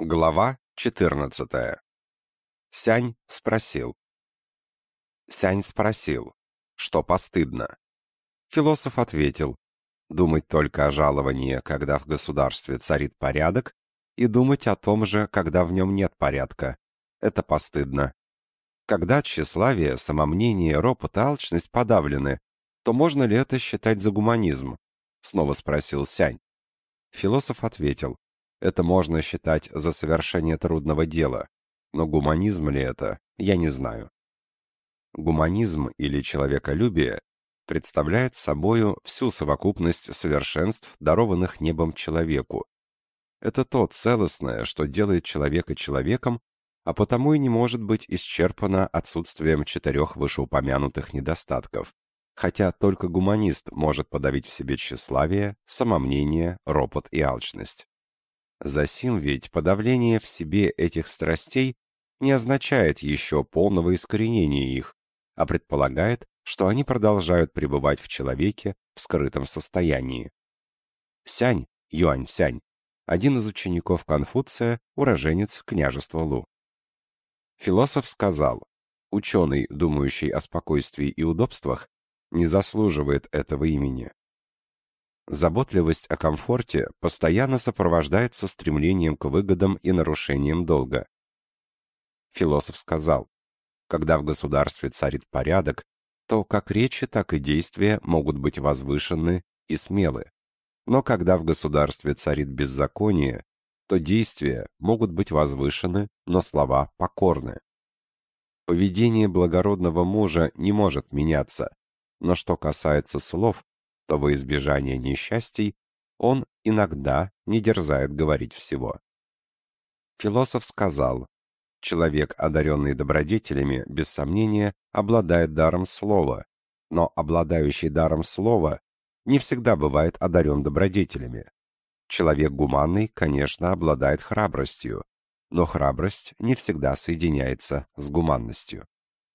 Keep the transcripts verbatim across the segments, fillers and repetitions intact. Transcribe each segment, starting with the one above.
Глава четырнадцатая. Сянь спросил. Сянь спросил, что постыдно. Философ ответил: думать только о жаловании, когда в государстве царит порядок, и думать о том же, когда в нем нет порядка. Это постыдно. Когда тщеславие, самомнение, ропот и алчность подавлены, то можно ли это считать за гуманизм? Снова спросил Сянь. Философ ответил: это можно считать за совершение трудного дела, но гуманизм ли это, я не знаю. Гуманизм или человеколюбие представляет собою всю совокупность совершенств, дарованных небом человеку. Это то целостное, что делает человека человеком, а потому и не может быть исчерпано отсутствием четырех вышеупомянутых недостатков, хотя только гуманист может подавить в себе тщеславие, самомнение, ропот и алчность. Засим ведь подавление в себе этих страстей не означает еще полного искоренения их, а предполагает, что они продолжают пребывать в человеке в скрытом состоянии. Сянь, Юань-Сянь, один из учеников Конфуция, уроженец княжества Лу. Философ сказал: ученый, думающий о спокойствии и удобствах, не заслуживает этого имени. Заботливость о комфорте постоянно сопровождается стремлением к выгодам и нарушением долга. Философ сказал: когда в государстве царит порядок, то как речи, так и действия могут быть возвышенны и смелы. Но когда в государстве царит беззаконие, то действия могут быть возвышены, но слова покорны. Поведение благородного мужа не может меняться, но что касается слов, то во избежание несчастий он иногда не дерзает говорить всего. Философ сказал: человек, одаренный добродетелями, без сомнения, обладает даром слова, но обладающий даром слова не всегда бывает одарен добродетелями. Человек гуманный, конечно, обладает храбростью, но храбрость не всегда соединяется с гуманностью.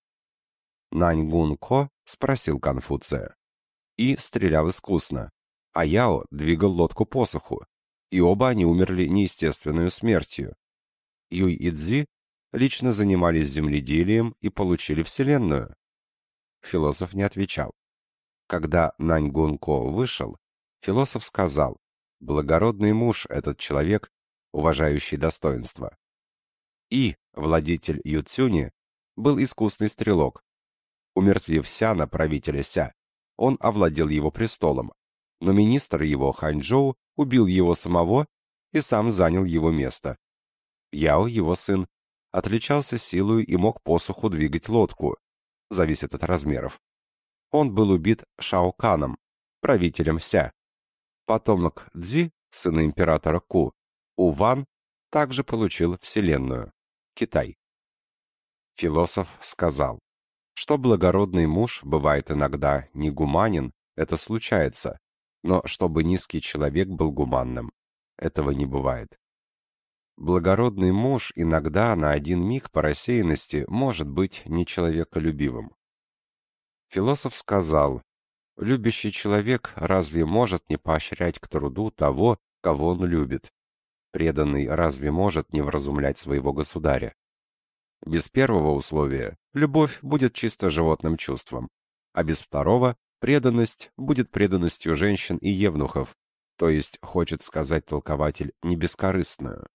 Наньгун-ко спросил Конфуция и стрелял искусно, а Яо двигал лодку по суху, и оба они умерли неестественную смертью. Юй и Цзи лично занимались земледелием и получили Вселенную. Философ не отвечал. Когда Наньгун-ко вышел, философ сказал: благородный муж этот человек, уважающий достоинство. И владетель Юцюни был искусный стрелок. Умертвив Сяна, правителя Ся, он овладел его престолом, но министр его, Ханчжоу, убил его самого и сам занял его место. Яо, его сын, отличался силой и мог посуху двигать лодку, зависит от размеров. Он был убит Шаоканом, правителем Ся. Потомок Цзи, сына императора Ку, Уван, также получил Вселенную, Китай. Философ сказал: что благородный муж бывает иногда негуманен, это случается, но чтобы низкий человек был гуманным, этого не бывает. Благородный муж иногда на один миг по рассеянности может быть нечеловеколюбивым. Философ сказал: любящий человек разве может не поощрять к труду того, кого он любит? Преданный разве может не вразумлять своего государя? Без первого условия любовь будет чисто животным чувством, а без второго преданность будет преданностью женщин и евнухов, то есть, хочет сказать толкователь, не бескорыстную.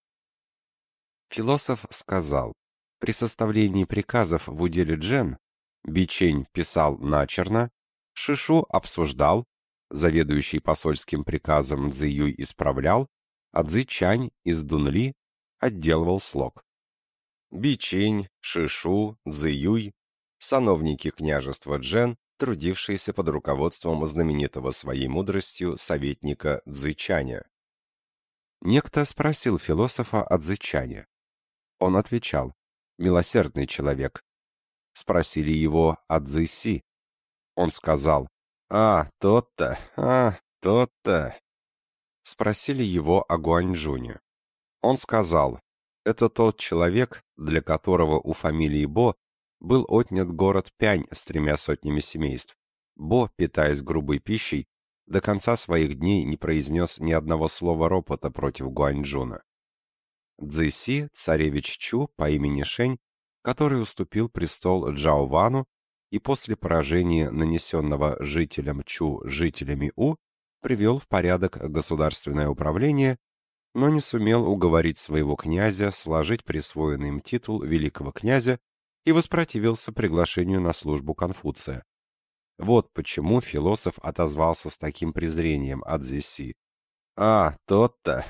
Философ сказал: при составлении приказов в уделе Джен Бичень писал начерно, Шишу обсуждал, заведующий посольским приказом Цзиюй исправлял, а Цзичань из Дунли отделывал слог. Бичень, Шишу, Цзиюй — сановники княжества Джен, трудившиеся под руководством знаменитого своей мудростью советника Цзичаня. Некто спросил философа о Цзичане. Он отвечал: милосердный человек. Спросили его о Цзыси. Он сказал: а, тот-то, а, тот-то. Спросили его о Гуанчжуне. Он сказал: это тот человек, для которого у фамилии Бо был отнят город Пянь с тремя сотнями семейств. Бо, питаясь грубой пищей, до конца своих дней не произнес ни одного слова ропота против Гуанчжуна. Цзыси, царевич Чу по имени Шень, который уступил престол Джао Вану и после поражения, нанесенного жителям Чу жителями У, привел в порядок государственное управление, но не сумел уговорить своего князя сложить присвоенный им титул великого князя и воспротивился приглашению на службу Конфуция. Вот почему философ отозвался с таким презрением о Цзыси. «А, тот-то!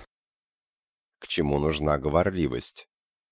К чему нужна говорливость?»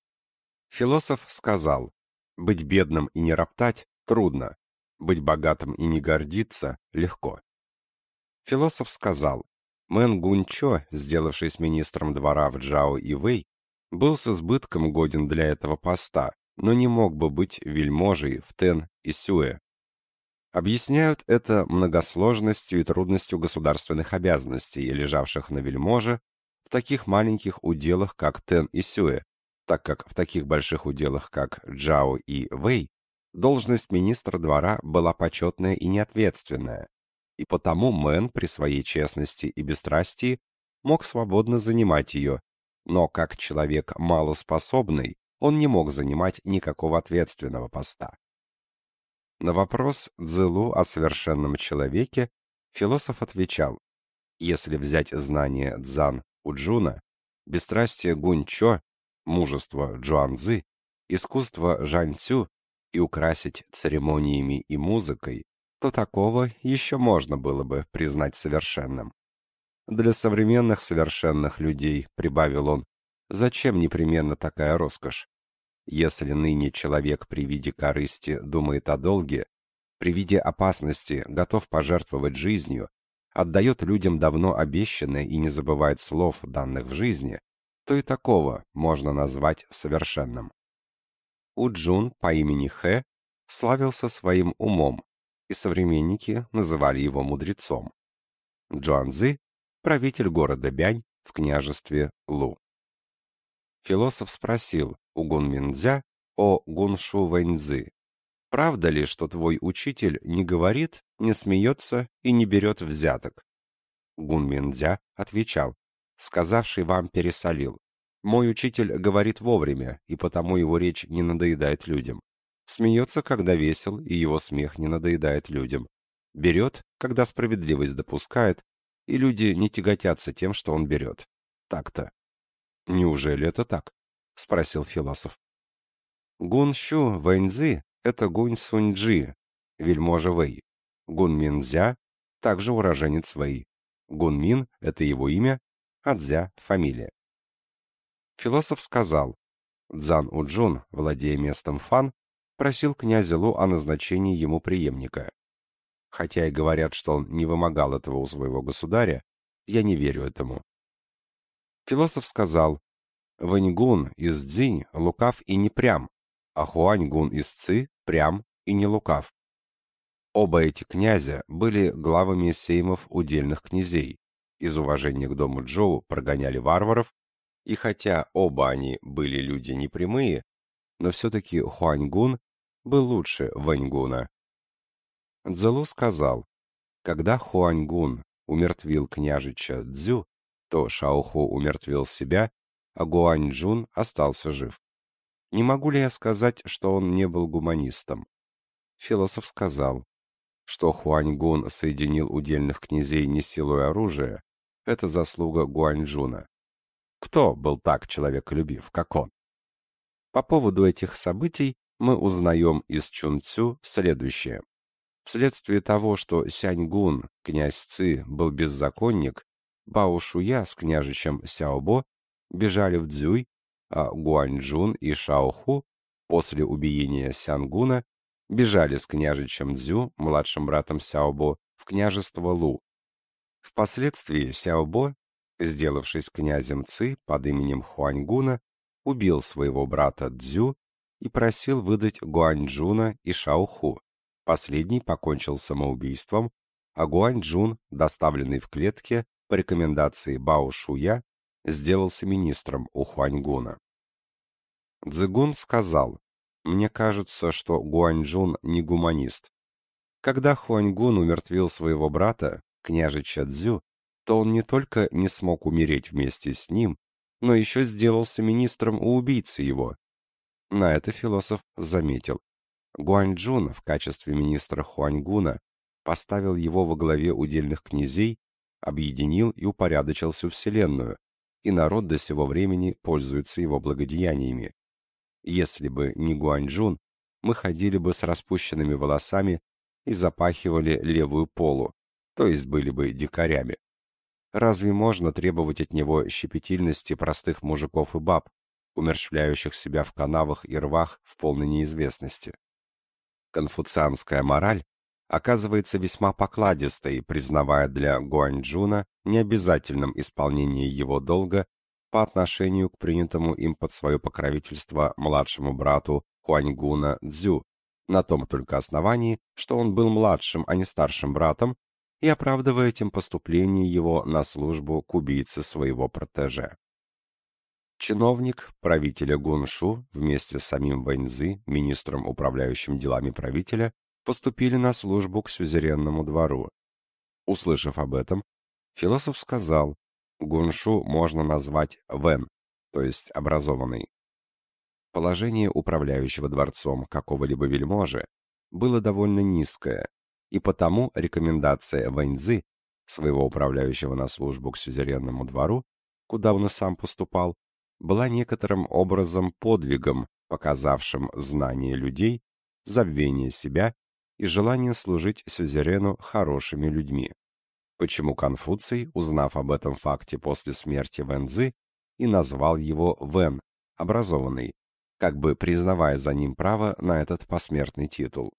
Философ сказал: «Быть бедным и не роптать трудно, быть богатым и не гордиться легко». Философ сказал: Мэн Гунчо, сделавшись министром двора в Джао и Вэй, был с избытком годен для этого поста, но не мог бы быть вельможей в Тэн и Сюэ. Объясняют это многосложностью и трудностью государственных обязанностей, лежавших на вельможе в таких маленьких уделах, как Тэн и Сюэ, так как в таких больших уделах, как Джао и Вэй, должность министра двора была почетная и неответственная, и потому Мэн при своей честности и бесстрастии мог свободно занимать ее, но как человек малоспособный он не мог занимать никакого ответственного поста. На вопрос Цзылу о совершенном человеке философ отвечал: если взять знание Цзан у Джуна, бесстрастие Гунчо, мужество Джуанцзы, искусство Жаньцю и украсить церемониями и музыкой, то такого еще можно было бы признать совершенным. Для современных совершенных людей, прибавил он, зачем непременно такая роскошь? Если ныне человек при виде корысти думает о долге, при виде опасности готов пожертвовать жизнью, отдает людям давно обещанное и не забывает слов, данных в жизни, то и такого можно назвать совершенным. Уджун по имени Хэ славился своим умом, и современники называли его мудрецом. Джуанцзы – правитель города Бянь в княжестве Лу. Философ спросил у Гунминцзя о Гуншу Вэньцзы: «Правда ли, что твой учитель не говорит, не смеется и не берет взяток?» Гунминцзя отвечал: «Сказавший вам пересолил. Мой учитель говорит вовремя, и потому его речь не надоедает людям. Смеется, когда весел, и его смех не надоедает людям. Берет, когда справедливость допускает, и люди не тяготятся тем, что он берет. Так-то». «Неужели это так?» — спросил философ. Гунщу Вэньцзы — это Гунь Суньчжи, вельможа Вэй. Гунминцзя — также уроженец Вэй. Гунмин — это его имя, а Цзя — фамилия. Философ сказал: Цзан Уджун, владея местом Фан, просил князя Лу о назначении ему преемника. Хотя и говорят, что он не вымогал этого у своего государя, я не верю этому. Философ сказал: Вэньгун из Цзинь лукав и не прям, а Хуаньгун из Ци прям и не лукав. Оба эти князя были главами сеймов удельных князей, из уважения к дому Джоу прогоняли варваров, и хотя оба они были люди непрямые, но все-таки Хуаньгун был лучше Вэньгуна. Цзэлу сказал: когда Хуаньгун умертвил княжича Цзю, то Шаоху умертвил себя, а Гуаньчжун остался жив. Не могу ли я сказать, что он не был гуманистом? Философ сказал: что Хуаньгун соединил удельных князей не силой оружия, это заслуга Гуаньчжуна. Кто был так человеколюбив, как он? По поводу этих событий мы узнаем из Чунцю следующее. Вследствие того, что Сяньгун, князь Ци, был беззаконник, Бао Шуя с княжичем Сяобо бежали в Цзюй, а Гуаньчжун и Шаоху после убиения Сянгуна бежали с княжичем Цзю, младшим братом Сяобо, в княжество Лу. Впоследствии Сяобо, сделавшись князем Ци под именем Хуаньгуна, убил своего брата Цзю и просил выдать Гуаньчжуна и Шаоху. Последний покончил самоубийством, а Гуаньчжун, доставленный в клетке по рекомендации Бао Шуя, сделался министром у Хуаньгуна. Цзыгун сказал: «Мне кажется, что Гуаньчжун не гуманист. Когда Хуаньгун умертвил своего брата, княжича Цзю, то он не только не смог умереть вместе с ним, но еще сделался министром у убийцы его. На это философ заметил. Гуаньчжун в качестве министра Хуаньгуна поставил его во главе удельных князей, объединил и упорядочил всю вселенную, и народ до сего времени пользуется его благодеяниями. Если бы не Гуаньчжун, мы ходили бы с распущенными волосами и запахивали левую полу, то есть были бы дикарями. Разве можно требовать от него щепетильности простых мужиков и баб, умерщвляющих себя в канавах и рвах в полной неизвестности? Конфуцианская мораль оказывается весьма покладистой, признавая для Гуаньчжуна необязательным исполнение его долга по отношению к принятому им под свое покровительство младшему брату Хуаньгуна Цзю, на том только основании, что он был младшим, а не старшим братом, и оправдывая этим поступление его на службу к убийце своего протеже. Чиновник правителя Гуншу вместе с самим Вэньцзи, министром, управляющим делами правителя, поступили на службу к сюзеренному двору. Услышав об этом, философ сказал, Гуншу можно назвать Вэн, то есть образованный. Положение управляющего дворцом какого-либо вельможи было довольно низкое, и потому рекомендация Вэньцзи, своего управляющего на службу к сюзеренному двору, куда он и сам поступал, была некоторым образом подвигом, показавшим знание людей, забвение себя и желание служить сюзерену хорошими людьми. Почему Конфуций, узнав об этом факте после смерти Вэньцзи, и назвал его Вэн, образованный, как бы признавая за ним право на этот посмертный титул.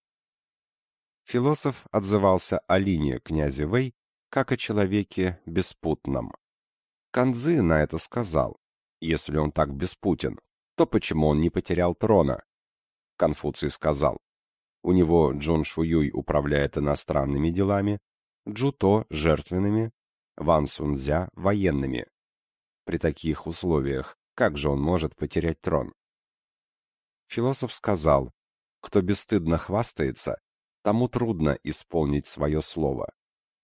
Философ отзывался о лине князя Вэй как о человеке беспутном. Канцзы на это сказал, если он так беспутен, то почему он не потерял трона? Конфуций сказал, у него Джун Шуюй управляет иностранными делами, Джуто – жертвенными, Ван Сунцзя – военными. При таких условиях, как же он может потерять трон? Философ сказал, кто бесстыдно хвастается, тому трудно исполнить свое слово.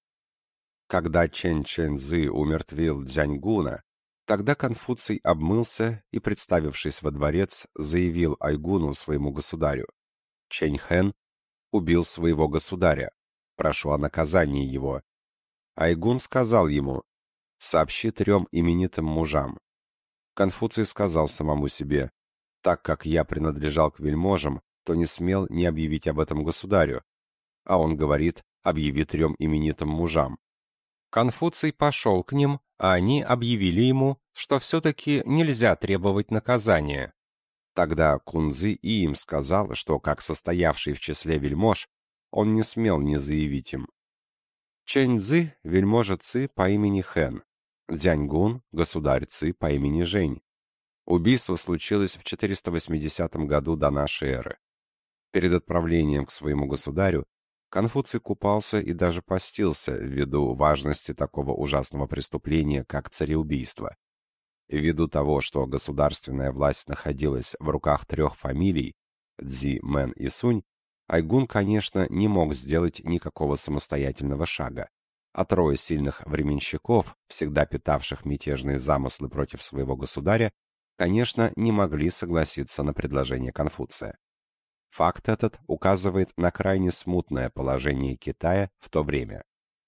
Когда Чэнь Чэньцзы умертвил Цзяньгуна, тогда Конфуций обмылся и, представившись во дворец, заявил Айгуну, своему государю, Чэнь Хэн убил своего государя, прошу о наказании его. Айгун сказал ему, сообщи трем именитым мужам. Конфуций сказал самому себе, так как я принадлежал к вельможам, то не смел не объявить об этом государю, а он говорит, объяви трем именитым мужам. Конфуций пошел к ним, а они объявили ему, что все-таки нельзя требовать наказания. Тогда Кунцзы и им сказал, что, как состоявший в числе вельмож, он не смел не заявить им. Чэньцзы – вельможа Ци по имени Хэн, Цзяньгун – государь Ци по имени Жэнь. Убийство случилось в четыреста восьмидесятом году до нашей эры. Перед отправлением к своему государю Конфуций купался и даже постился ввиду важности такого ужасного преступления, как цареубийство. Ввиду того, что государственная власть находилась в руках трех фамилий – Цзи, Мэн и Сунь, Айгун, конечно, не мог сделать никакого самостоятельного шага, а трое сильных временщиков, всегда питавших мятежные замыслы против своего государя, конечно, не могли согласиться на предложение Конфуция. Факт этот указывает на крайне смутное положение Китая в то время.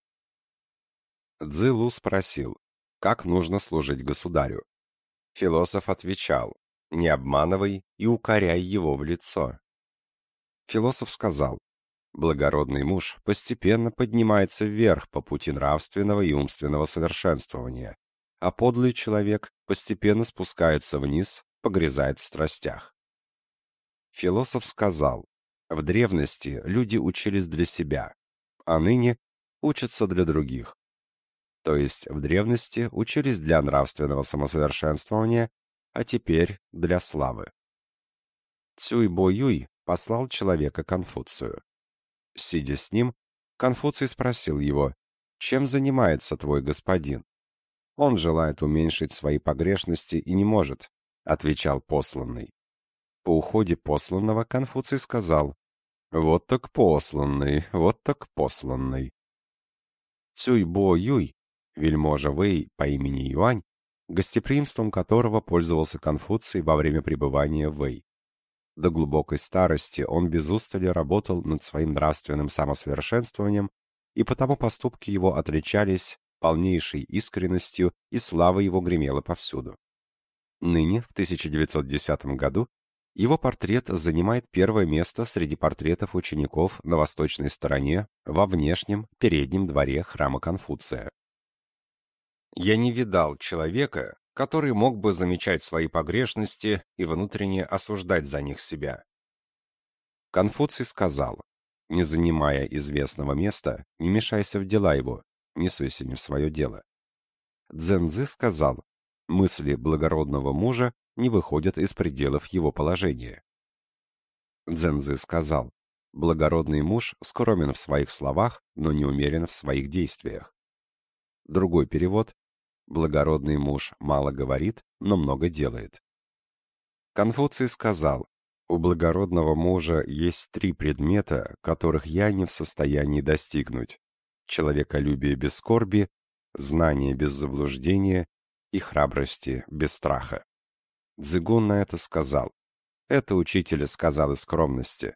Цзы Лу спросил, как нужно служить государю. Философ отвечал, не обманывай и укоряй его в лицо. Философ сказал, благородный муж постепенно поднимается вверх по пути нравственного и умственного совершенствования, а подлый человек постепенно спускается вниз, погрязает в страстях. Философ сказал, в древности люди учились для себя, а ныне учатся для других. То есть в древности учились для нравственного самосовершенствования, а теперь для славы. Цюй Бо Юй послал человека Конфуцию. Сидя с ним, Конфуций спросил его, чем занимается твой господин? Он желает уменьшить свои погрешности и не может, отвечал посланный. По уходе посланного Конфуций сказал, вот так посланный, вот так посланный. Цюй Бо Юй, вельможа Вэй по имени Юань, гостеприимством которого пользовался Конфуций во время пребывания в Вэй. До глубокой старости он без устали работал над своим нравственным самосовершенствованием, и потому поступки его отличались полнейшей искренностью, и слава его гремела повсюду. Ныне, в тысяча девятьсот десятом году, его портрет занимает первое место среди портретов учеников на восточной стороне во внешнем переднем дворе храма Конфуция. Я не видал человека, который мог бы замечать свои погрешности и внутренне осуждать за них себя. Конфуций сказал: «Не занимая известного места, не мешайся в дела его, не суйся не в свое дело». Цзэнцзы сказал: «Мысли благородного мужа не выходят из пределов его положения». Цзэнцзы сказал: «Благородный муж скромен в своих словах, но не умерен в своих действиях». Другой перевод: «Благородный муж мало говорит, но много делает». Конфуций сказал: «У благородного мужа есть три предмета, которых я не в состоянии достигнуть: человеколюбие без скорби, знание без заблуждения и храбрости без страха». Цзыгун на это сказал: «Это учитель сказал из скромности».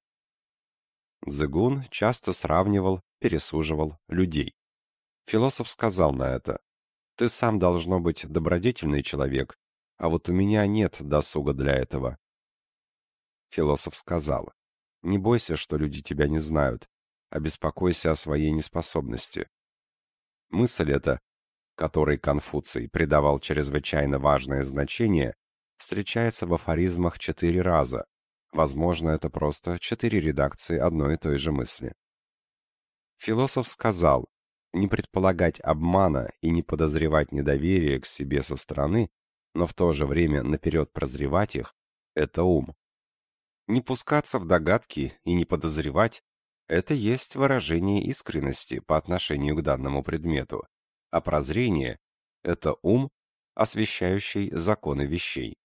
Цзыгун часто сравнивал, пересуживал людей. Философ сказал на это: «Ты сам должно быть добродетельный человек, а вот у меня нет досуга для этого». Философ сказал: «Не бойся, что люди тебя не знают, а беспокойся о своей неспособности». Мысль эта, которой Конфуций придавал чрезвычайно важное значение, встречается в афоризмах четыре раза. Возможно, это просто четыре редакции одной и той же мысли. Философ сказал: «Не предполагать обмана и не подозревать недоверия к себе со стороны, но в то же время наперед прозревать их — это ум. Не пускаться в догадки и не подозревать — это есть выражение искренности по отношению к данному предмету, а прозрение — это ум, освещающий законы вещей».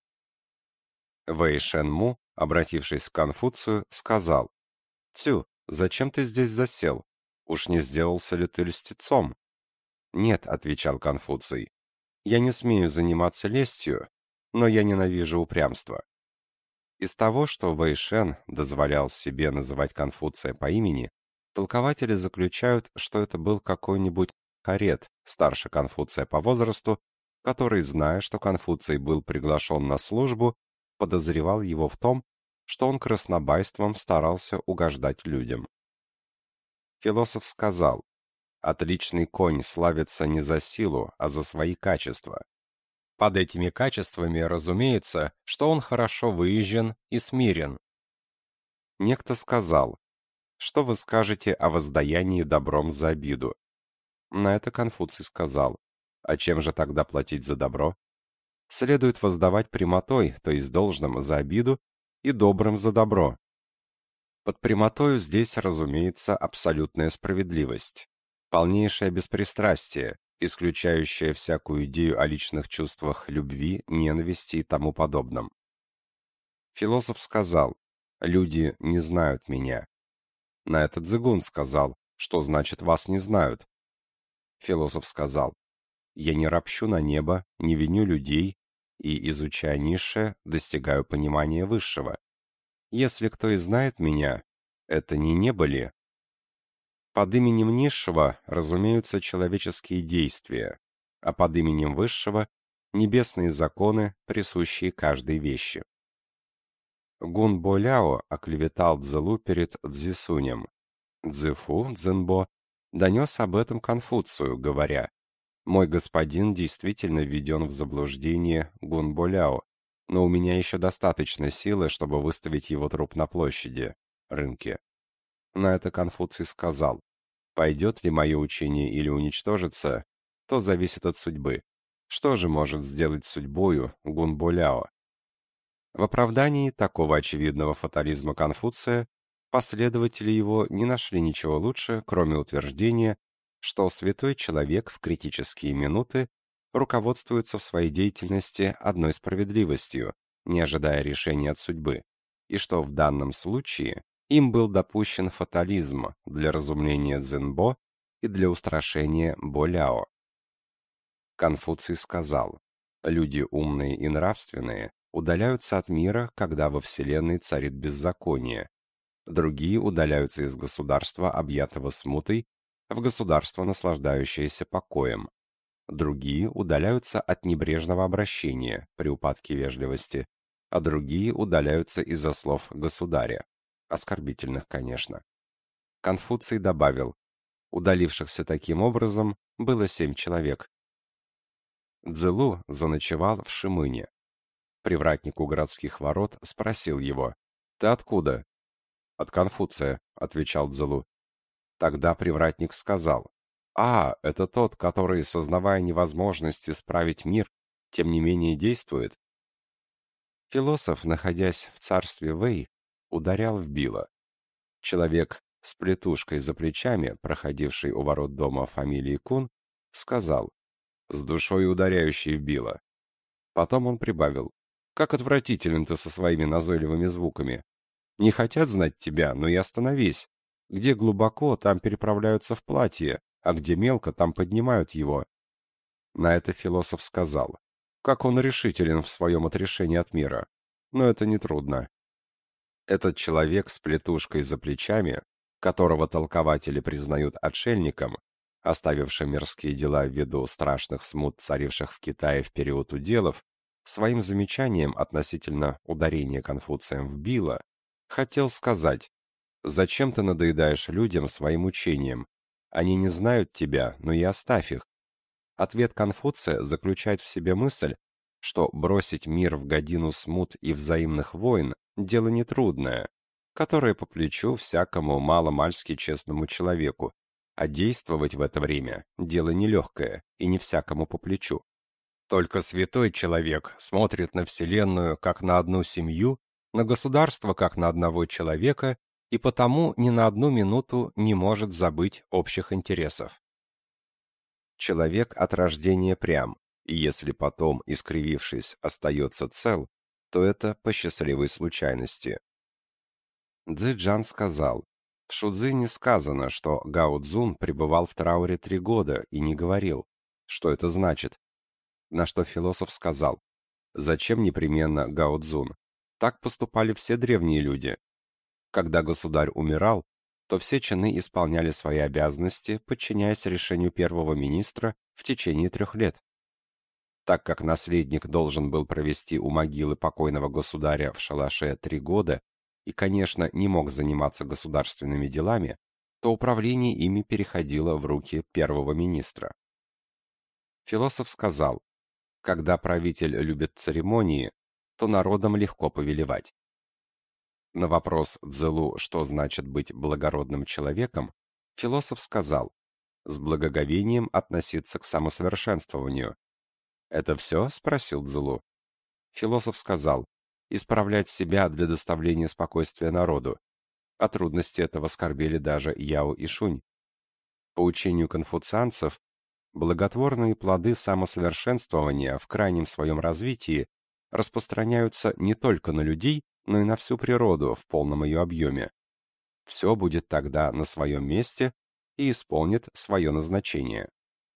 Вэй Шэн Му, обратившись к Конфуцию, сказал: «Цю, зачем ты здесь засел? Уж не сделался ли ты льстецом?» «Нет», — отвечал Конфуций, — «я не смею заниматься лестью, но я ненавижу упрямство». Из того, что Вэй Шэн дозволял себе называть Конфуция по имени, толкователи заключают, что это был какой-нибудь карет, старше Конфуция по возрасту, который, зная, что Конфуций был приглашен на службу, подозревал его в том, что он краснобайством старался угождать людям. Философ сказал: «Отличный конь славится не за силу, а за свои качества». Под этими качествами разумеется, что он хорошо выезжен и смирен. Некто сказал: «Что вы скажете о воздаянии добром за обиду?» На это Конфуций сказал: «А чем же тогда платить за добро? Следует воздавать прямотой, то есть должным за обиду, и добрым за добро». Под прямотою здесь, разумеется, абсолютная справедливость, полнейшее беспристрастие, исключающее всякую идею о личных чувствах любви, ненависти и тому подобном. Философ сказал: «Люди не знают меня». На это Цзыгун сказал: «Что значит вас не знают?» Философ сказал: «Я не ропщу на небо, не виню людей, и, изучая низшее, достигаю понимания высшего. Если кто и знает меня, это не небо ли?» Под именем низшего разумеются человеческие действия, а под именем высшего — небесные законы, присущие каждой вещи. Гун Бо Ляо оклеветал Цзэлу перед Цзисунем. Цзэфу, Цзэнбо, донес об этом Конфуцию, говоря: «Мой господин действительно введен в заблуждение Гун Бо Ляо, но у меня еще достаточно силы, чтобы выставить его труп на площади, рынке». На это Конфуций сказал: «Пойдет ли мое учение или уничтожится, то зависит от судьбы. Что же может сделать судьбою Гун Бо Ляо?» В оправдании такого очевидного фатализма Конфуция последователи его не нашли ничего лучше, кроме утверждения, что святой человек в критические минуты руководствуется в своей деятельности одной справедливостью, не ожидая решения от судьбы, и что в данном случае им был допущен фатализм для разумления Цзэнбо и для устрашения Бо Ляо. Конфуций сказал: Люди умные и нравственные удаляются от мира, когда во Вселенной царит беззаконие. Другие удаляются из государства, объятого смутой, в государство, наслаждающееся покоем. Другие удаляются от небрежного обращения при упадке вежливости, а другие удаляются из-за слов государя. Оскорбительных, конечно. Конфуций добавил: удалившихся таким образом было семь человек. Цзэлу заночевал в Шимыне. Привратник у городских ворот спросил его: «Ты откуда?» «От Конфуция», — отвечал Цзэлу. Тогда привратник сказал: «А, это тот, который, сознавая невозможность исправить мир, тем не менее действует?» Философ, находясь в царстве Вэй, ударял в било. Человек с плетушкой за плечами, проходивший у ворот дома фамилии Кун, сказал: «С душой ударяющий в било». Потом он прибавил: «Как отвратителен ты со своими назойливыми звуками! Не хотят знать тебя, но и остановись. Где глубоко, там переправляются в платье, а где мелко, там поднимают его». На это философ сказал: «Как он решителен в своем отрешении от мира! Но это нетрудно». Этот человек с плетушкой за плечами, которого толкователи признают отшельником, оставившим мирские дела ввиду страшных смут, царивших в Китае в период уделов, своим замечанием относительно ударения Конфуцием в било, хотел сказать: «Зачем ты надоедаешь людям своим учением? Они не знают тебя, но и оставь их». Ответ Конфуция заключает в себе мысль, что бросить мир в годину смут и взаимных войн – дело нетрудное, которое по плечу всякому маломальски честному человеку, а действовать в это время – дело нелегкое и не всякому по плечу. Только святой человек смотрит на Вселенную как на одну семью, на государство как на одного человека, и потому ни на одну минуту не может забыть общих интересов. Человек от рождения прям, и если потом, искривившись, остается цел, то это по счастливой случайности. Цзэджан сказал: в Шудзине сказано, что Гао Цзун пребывал в трауре три года и не говорил, что это значит. На что философ сказал: зачем непременно Гао Цзун? Так поступали все древние люди. Когда государь умирал, то все чины исполняли свои обязанности, подчиняясь решению первого министра в течение трех лет. Так как наследник должен был провести у могилы покойного государя в шалаше три года и, конечно, не мог заниматься государственными делами, то управление ими переходило в руки первого министра. Философ сказал: когда правитель любит церемонии, то народом легко повелевать. На вопрос Цзэлу, что значит быть благородным человеком, философ сказал: с благоговением относиться к самосовершенствованию. «Это все?» — спросил Цзэлу. Философ сказал: исправлять себя для доставления спокойствия народу. О трудности этого скорбели даже Яо и Шунь. По учению конфуцианцев, благотворные плоды самосовершенствования в крайнем своем развитии распространяются не только на людей, но и на всю природу в полном ее объеме. Все будет тогда на своем месте и исполнит свое назначение.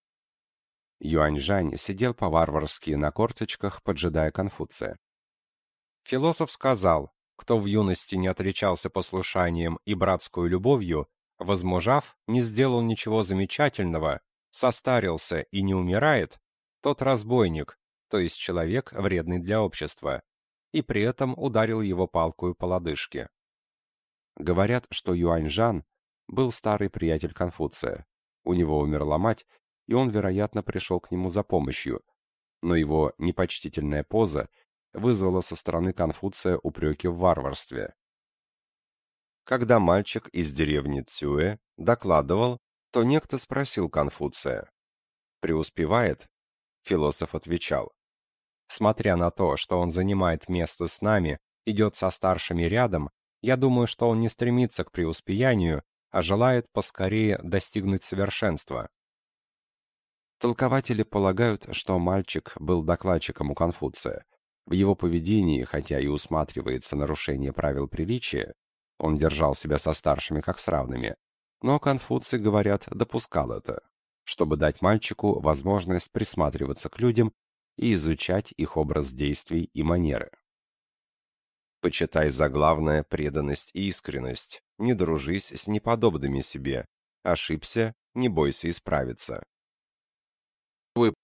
Юаньжань сидел по-варварски на корточках, поджидая Конфуция. Философ сказал: кто в юности не отличался послушанием и братскую любовью, возмужав, не сделал ничего замечательного, состарился и не умирает, тот разбойник, то есть человек, вредный для общества, и при этом ударил его палкою по лодыжке. Говорят, что Юаньжан был старый приятель Конфуция. У него умерла мать, и он, вероятно, пришел к нему за помощью, но его непочтительная поза вызвала со стороны Конфуция упреки в варварстве. Когда мальчик из деревни Цюэ докладывал, то некто спросил Конфуция: «Преуспевает?» Философ отвечал: «Смотря на то, что он занимает место с нами, идет со старшими рядом, я думаю, что он не стремится к преуспеянию, а желает поскорее достигнуть совершенства». Толкователи полагают, что мальчик был докладчиком у Конфуция. В его поведении, хотя и усматривается нарушение правил приличия, он держал себя со старшими как с равными, но Конфуций, говорят, допускал это, чтобы дать мальчику возможность присматриваться к людям и изучать их образ действий и манеры. Почитай за главное преданность и искренность, не дружись с неподобными себе, ошибся, не бойся исправиться.